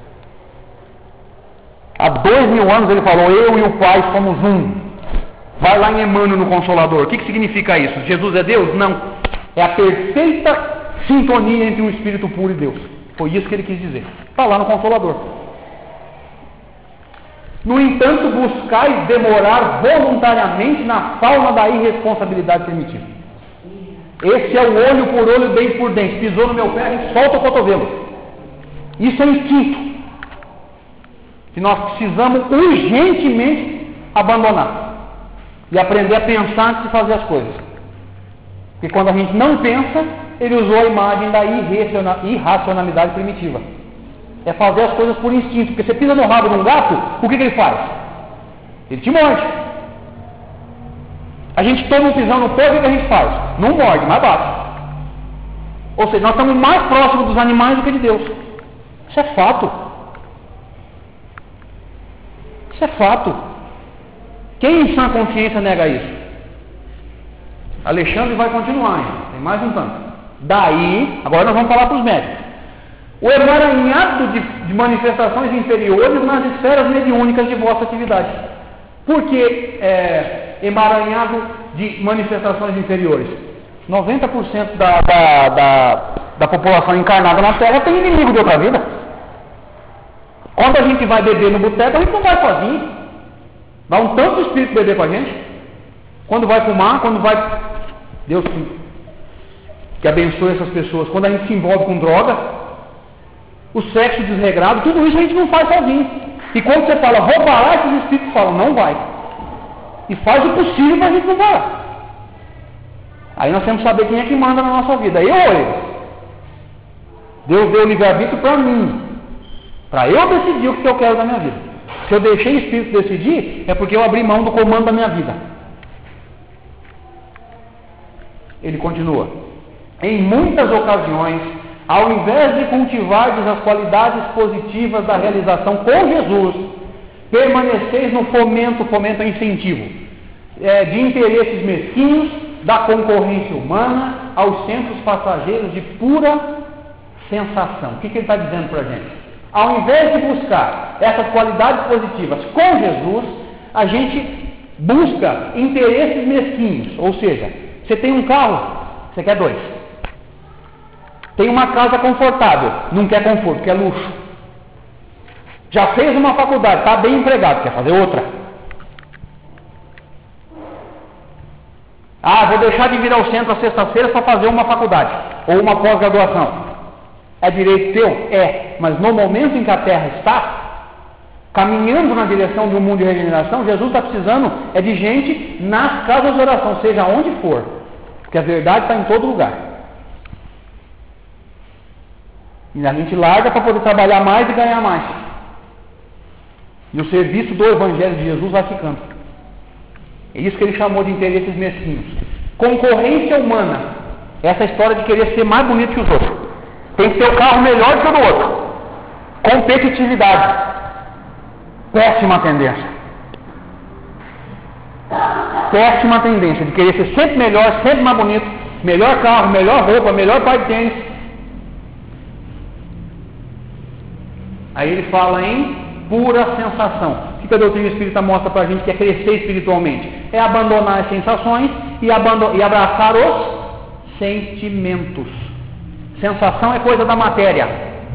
Há 2000 anos ele falou: eu e o Pai somos um. Vai lá em Emmanuel no Consolador. O que significa isso? Jesus é Deus? Não. É a perfeita sintonia entre um Espírito puro e Deus. Foi isso que ele quis dizer. Está lá no Consolador. No entanto, buscais demorar voluntariamente na fauna da irresponsabilidade primitiva. Esse é o olho por olho, dente por dente. Pisou no meu pé e solta o cotovelo. Isso é instinto que nós precisamos urgentemente abandonar e aprender a pensar antes de fazer as coisas. Porque quando a gente não pensa, ele usou a imagem da irracionalidade primitiva. É fazer as coisas por instinto. Porque você pisa no rabo de um gato, o que ele faz? Ele te morde. A gente toma um pisão no pé, o que a gente faz? Não morde, mas bate. Ou seja, nós estamos mais próximos dos animais do que de Deus. Isso é fato. Isso é fato. Quem em sã consciência nega isso? Alexandre vai continuar ainda. Tem mais um tanto. Daí, agora nós vamos falar para os médicos. O emaranhado de manifestações inferiores nas esferas mediúnicas de vossa atividade. Por que emaranhado de manifestações inferiores? 90% da população encarnada na Terra tem inimigo de outra vida. Quando a gente vai beber no boteco, a gente não vai sozinho. Dá um tanto espírito beber com a gente. Quando vai fumar, quando vai... Deus que abençoe essas pessoas. Quando a gente se envolve com droga, o sexo desregrado, tudo isso a gente não faz sozinho. E quando você fala, vou parar, esses espíritos falam, não vai. E faz o possível para a gente não parar. Aí nós temos que saber quem é que manda na nossa vida, eu ou eles. Deus deu o livre-arbítrio para mim, para eu decidir o que eu quero da minha vida. Se eu deixei o Espírito decidir, é porque eu abri mão do comando da minha vida. Ele continua: em muitas ocasiões, ao invés de cultivardes as qualidades positivas da realização com Jesus, permaneceis no fomento é incentivo, de interesses mesquinhos, da concorrência humana, aos centros passageiros de pura sensação. O que ele está dizendo para a gente? Ao invés de buscar essas qualidades positivas com Jesus, a gente busca interesses mesquinhos. Ou seja, você tem um carro, você quer dois. Tem uma casa confortável, não quer conforto, quer luxo. Já fez uma faculdade, está bem empregado, quer fazer outra. Vou deixar de vir ao centro às sextas-feiras para fazer uma faculdade ou uma pós-graduação. É direito teu? É. Mas no momento em que a Terra está caminhando na direção de um mundo de regeneração, Jesus está precisando de gente nas casas de oração, seja onde for. Porque a verdade está em todo lugar. E a gente larga para poder trabalhar mais e ganhar mais. E o serviço do Evangelho de Jesus vai ficando. É isso que ele chamou de interesses mesquinhos. Concorrência humana. Essa história de querer ser mais bonito que os outros. Tem que ter o carro melhor que o do outro. Competitividade. Péssima tendência. péssima tendência de querer ser sempre melhor, sempre mais bonito, melhor carro, melhor roupa, melhor par de tênis. Aí ele fala em pura sensação. O que a doutrina espírita mostra para a gente que é crescer espiritualmente? É abandonar as sensações e abraçar os sentimentos. Sensação é coisa da matéria.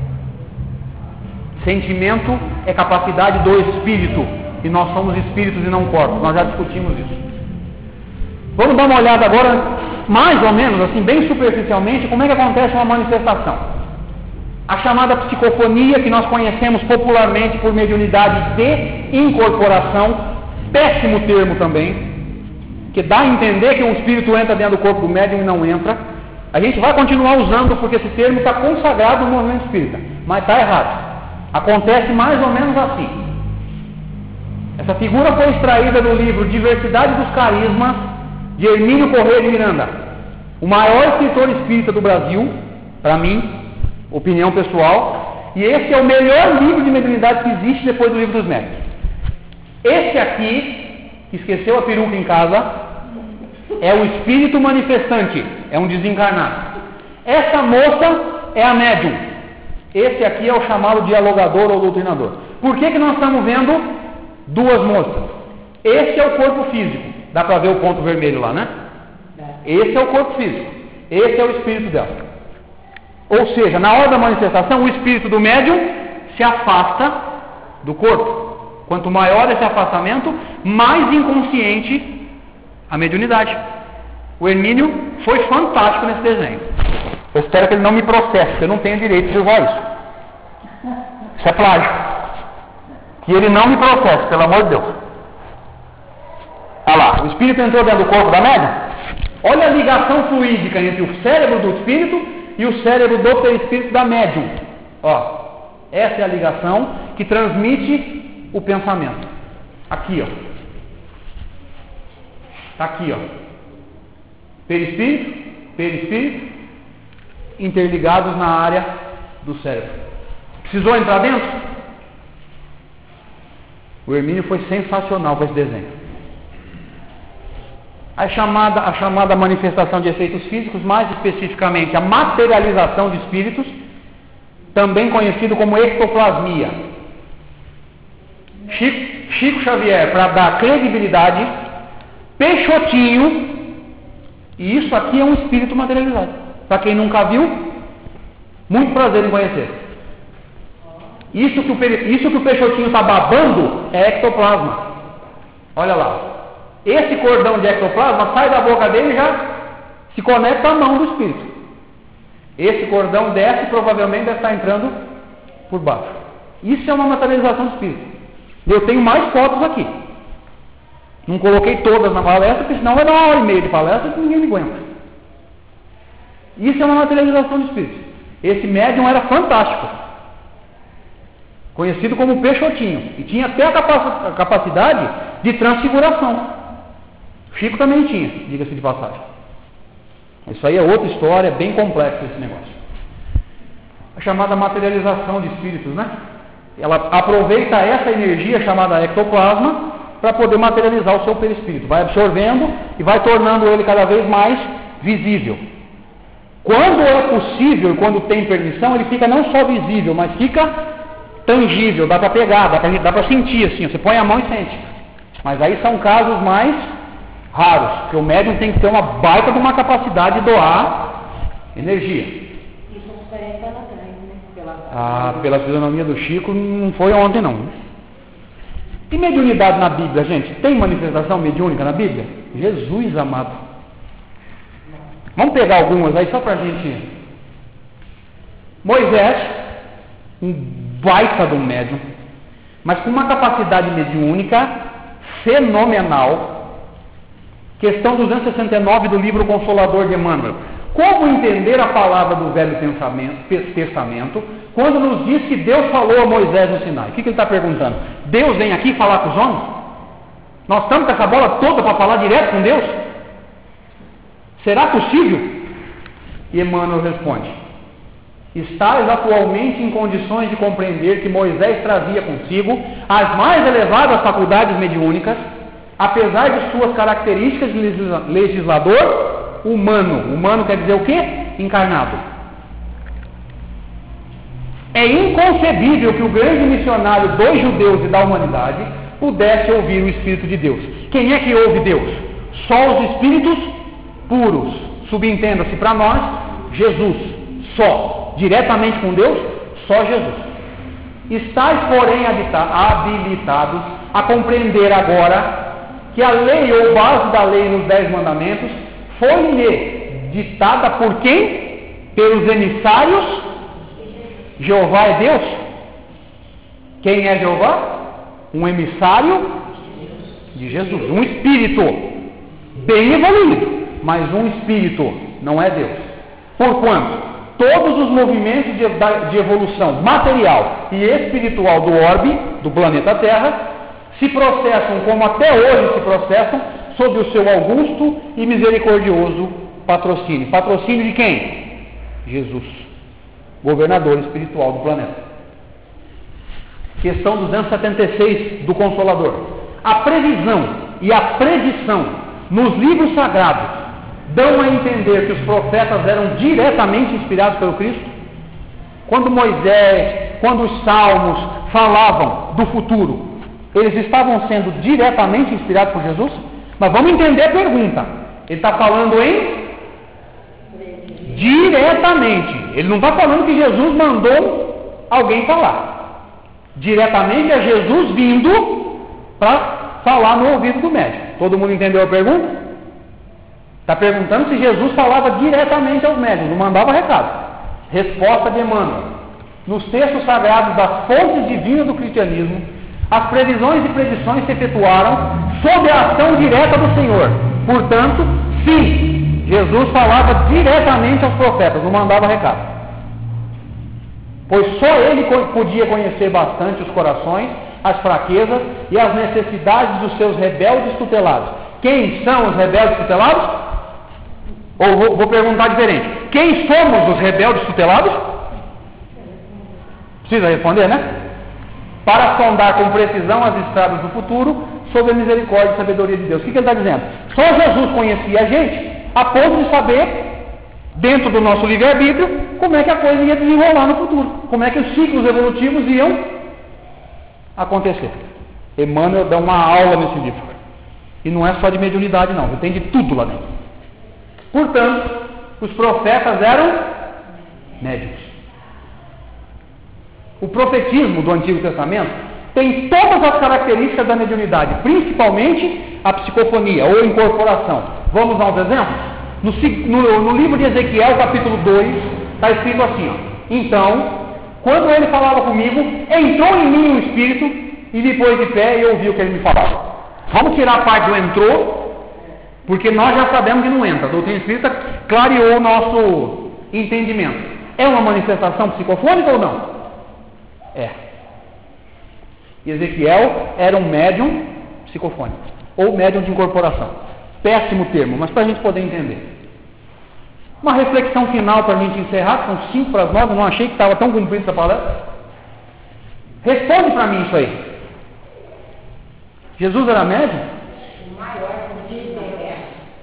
Sentimento é capacidade do espírito. E nós somos espíritos e não corpos. Nós já discutimos isso. Vamos dar uma olhada agora, mais ou menos, assim, bem superficialmente, como é que acontece uma manifestação. A chamada psicofonia, que nós conhecemos popularmente por mediunidade de incorporação, péssimo termo também, que dá a entender que o espírito entra dentro do corpo do médium e não entra. A gente vai continuar usando porque esse termo está consagrado no movimento espírita, mas está errado. Acontece mais ou menos assim. Essa figura foi extraída do livro Diversidade dos Carismas, de Hermínio Corrêa de Miranda, o maior escritor espírita do Brasil, para mim, opinião pessoal, e esse é o melhor livro de mediunidade que existe depois do Livro dos Médiuns. Esse aqui, que esqueceu a peruca em casa, é o espírito manifestante, é um desencarnado. Essa moça é a médium. Esse aqui é o chamado dialogador ou doutrinador. Por que nós estamos vendo duas moças? Esse é o corpo físico. Dá para ver o ponto vermelho lá, né? Esse é o corpo físico. Esse é o espírito dela. Ou seja, na hora da manifestação, o espírito do médium se afasta do corpo. Quanto maior esse afastamento, mais inconsciente a mediunidade. O Hermínio foi fantástico nesse desenho. Eu espero que ele não me processe, porque eu não tenho direito de usar isso. Isso é plágio. Que ele não me processe, pelo amor de Deus. Olha lá, o espírito entrou dentro do corpo da médium. Olha a ligação fluídica entre o cérebro do espírito e o cérebro do perispírito da médium. Ó, essa é a ligação que transmite o pensamento. Aqui, ó. Aqui, ó. Perispírito, interligados na área do cérebro. Precisou entrar dentro? O Hermínio foi sensacional com esse desenho. A chamada manifestação de efeitos físicos, mais especificamente a materialização de espíritos, também conhecido como ectoplasmia. Chico Xavier, para dar credibilidade, Peixotinho, e isso aqui é um espírito materializado. Para quem nunca viu, muito prazer em conhecer. Isso que o Peixotinho está babando é ectoplasma. Olha lá. Esse cordão de ectoplasma sai da boca dele e já se conecta à mão do espírito. Esse cordão desce e provavelmente deve estar entrando por baixo. Isso é uma materialização do espírito. Eu tenho mais fotos aqui. Não coloquei todas na palestra, porque senão vai dar 1h30 de palestra que ninguém me aguenta. Isso é uma materialização do espírito. Esse médium era fantástico. Conhecido como Peixotinho. E tinha até a capacidade de transfiguração. Chico também tinha, diga-se de passagem. Isso aí é outra história, bem complexa esse negócio. A chamada materialização de espíritos, né? Ela aproveita essa energia chamada ectoplasma para poder materializar o seu perispírito. Vai absorvendo e vai tornando ele cada vez mais visível. Quando é possível, quando tem permissão, ele fica não só visível, mas fica tangível, dá para pegar, dá para sentir assim, você põe a mão e sente. Mas aí são casos mais raros, porque o médium tem que ter uma baita de uma capacidade de doar energia. Isso uns 40 anos atrás, né? Pela fisionomia do Chico, não foi ontem não. E mediunidade na Bíblia, gente? Tem manifestação mediúnica na Bíblia? Jesus amado. Vamos pegar algumas aí só pra gente. Moisés, um baita de um médium, mas com uma capacidade mediúnica fenomenal. Questão 269 do livro Consolador de Emmanuel. Como entender a palavra do Velho Testamento quando nos diz que Deus falou a Moisés no Sinai? O que ele está perguntando? Deus vem aqui falar com os homens? Nós estamos com essa bola toda para falar direto com Deus? Será possível? E Emmanuel responde: estás atualmente em condições de compreender que Moisés trazia consigo as mais elevadas faculdades mediúnicas, apesar de suas características de legislador humano. Humano quer dizer o quê? Encarnado. É inconcebível que o grande missionário dos judeus e da humanidade pudesse ouvir o Espírito de Deus. Quem é que ouve Deus? Só os espíritos puros. Subentenda-se para nós, Jesus. Só. Diretamente com Deus, só Jesus. Estais, porém, habilitados a compreender agora que a lei ou base da lei nos 10 mandamentos foi-lhe ditada por quem? Pelos emissários. Jeová é Deus? Quem é Jeová? Um emissário de Jesus, um espírito bem evoluído, mas um espírito, não é Deus. Porquanto todos os movimentos de evolução material e espiritual do orbe, do planeta Terra, se processam como até hoje se processam, sob o seu augusto e misericordioso patrocínio. Patrocínio de quem? Jesus, governador espiritual do planeta. Questão 276 do Consolador. A previsão e a predição nos livros sagrados dão a entender que os profetas eram diretamente inspirados pelo Cristo? Quando Moisés, quando os Salmos falavam do futuro, eles estavam sendo diretamente inspirados por Jesus? Mas vamos entender a pergunta. Ele está falando em diretamente. Ele não está falando que Jesus mandou alguém falar. Diretamente é Jesus vindo para falar no ouvido do médico. Todo mundo entendeu a pergunta? Está perguntando se Jesus falava diretamente aos médicos, não mandava recado. Resposta de Emmanuel. Nos textos sagrados das fontes divinas do cristianismo, as previsões e predições se efetuaram sob a ação direta do Senhor. Portanto, sim, Jesus falava diretamente aos profetas, não mandava recado. Pois só ele podia conhecer bastante os corações, as fraquezas e as necessidades dos seus rebeldes tutelados. Quem são os rebeldes tutelados? Ou vou perguntar diferente. Quem somos os rebeldes tutelados? Precisa responder, né? Para sondar com precisão as estradas do futuro, sob a misericórdia e sabedoria de Deus. O que ele está dizendo? Só Jesus conhecia a gente, a ponto de saber, dentro do nosso livre-arbítrio, como é que a coisa ia desenrolar no futuro. Como é que os ciclos evolutivos iam acontecer. Emmanuel dá uma aula nesse livro. E não é só de mediunidade, não. Tem de tudo lá dentro. Portanto, os profetas eram médiuns. O profetismo do Antigo Testamento tem todas as características da mediunidade, principalmente a psicofonia ou incorporação. Vamos dar uns exemplos? No livro de Ezequiel, capítulo 2, está escrito assim, ó. Então, quando ele falava comigo, entrou em mim um espírito e depois de pé eu ouvi o que ele me falava. Vamos tirar a parte do entrou, porque nós já sabemos que não entra. A doutrina espírita clareou o nosso entendimento. É uma manifestação psicofônica ou não? É. Ezequiel era um médium psicofônico, ou médium de incorporação. Péssimo termo, mas para a gente poder entender. Uma reflexão final para a gente encerrar, são 5 para as 9, eu não achei que estava tão cumprida essa palestra. Responde para mim isso aí. Jesus era médium? O maior possível é.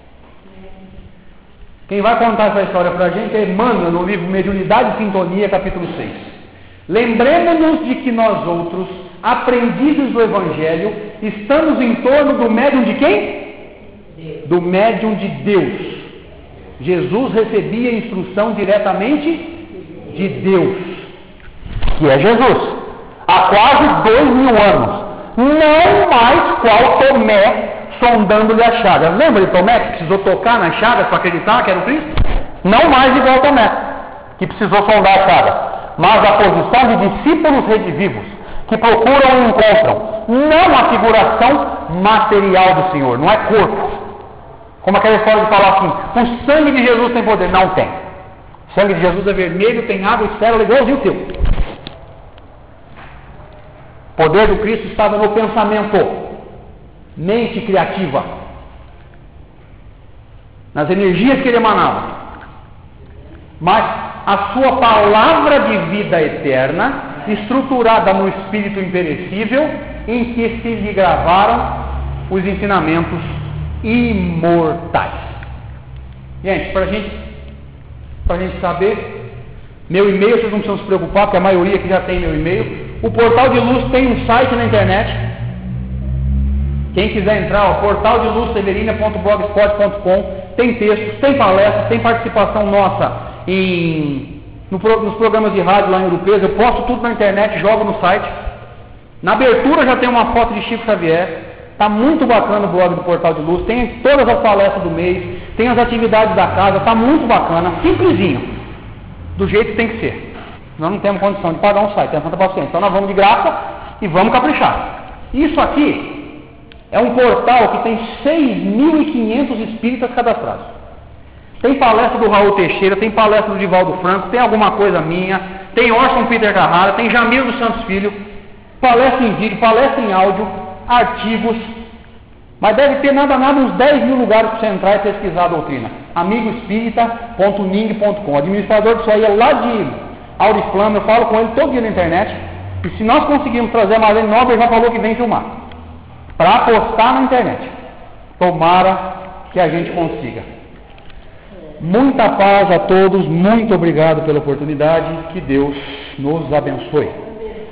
Quem vai contar essa história para a gente é Emmanuel, no livro Mediunidade e Sintonia, capítulo 6. Lembremos-nos de que nós outros, aprendizes do Evangelho, estamos em torno do médium de quem? Deus. Do médium de Deus. Jesus recebia instrução diretamente de Deus, que é Jesus, há quase 2000 anos. Não mais qual Tomé sondando-lhe as chagas. Lembra de Tomé que precisou tocar nas chagas para acreditar que era o Cristo? Não mais igual Tomé, que precisou sondar as chagas, mas a posição de discípulos redivivos, que procuram e encontram, não a figuração material do Senhor, não é corpo. Como aquela história de falar assim, o sangue de Jesus tem poder. Não tem. O sangue de Jesus é vermelho, tem água e célula igualzinho o teu. O poder do Cristo estava no pensamento, mente criativa, nas energias que ele emanava. Mas a sua palavra de vida eterna, estruturada no espírito imperecível, em que se lhe gravaram os ensinamentos imortais. Gente, para gente saber, meu e-mail, vocês não precisam se preocupar, porque a maioria aqui já tem meu e-mail. O Portal de Luz tem um site na internet. Quem quiser entrar, portaldeluzseverina.blogspot.com, tem textos, tem palestras, tem participação nossa nos programas de rádio lá em Ouro Preto. Eu posto tudo na internet, jogo no site. Na abertura já tem uma foto de Chico Xavier. Está muito bacana o blog do Portal de Luz, tem todas as palestras do mês, tem as atividades da casa, está muito bacana, simplesinho, do jeito que tem que ser. Nós não temos condição de pagar um site, temos tanta paciência, então nós vamos de graça e vamos caprichar. Isso aqui é um portal que tem 6.500 espíritas cadastrados. Tem palestra do Raul Teixeira, tem palestra do Divaldo Franco, tem alguma coisa minha, tem Orson Peter Carrara, tem Jamil dos Santos Filho, palestra em vídeo, palestra em áudio, artigos, mas deve ter nada uns 10 mil lugares para você entrar e pesquisar a doutrina. amigoespírita.ning.com. O administrador disso aí é lá de Auriflama, eu falo com ele todo dia na internet, e se nós conseguirmos trazer a Marlene Nobre, ele já falou que vem filmar, para postar na internet. Tomara que a gente consiga. Muita paz a todos, muito obrigado pela oportunidade, que Deus nos abençoe.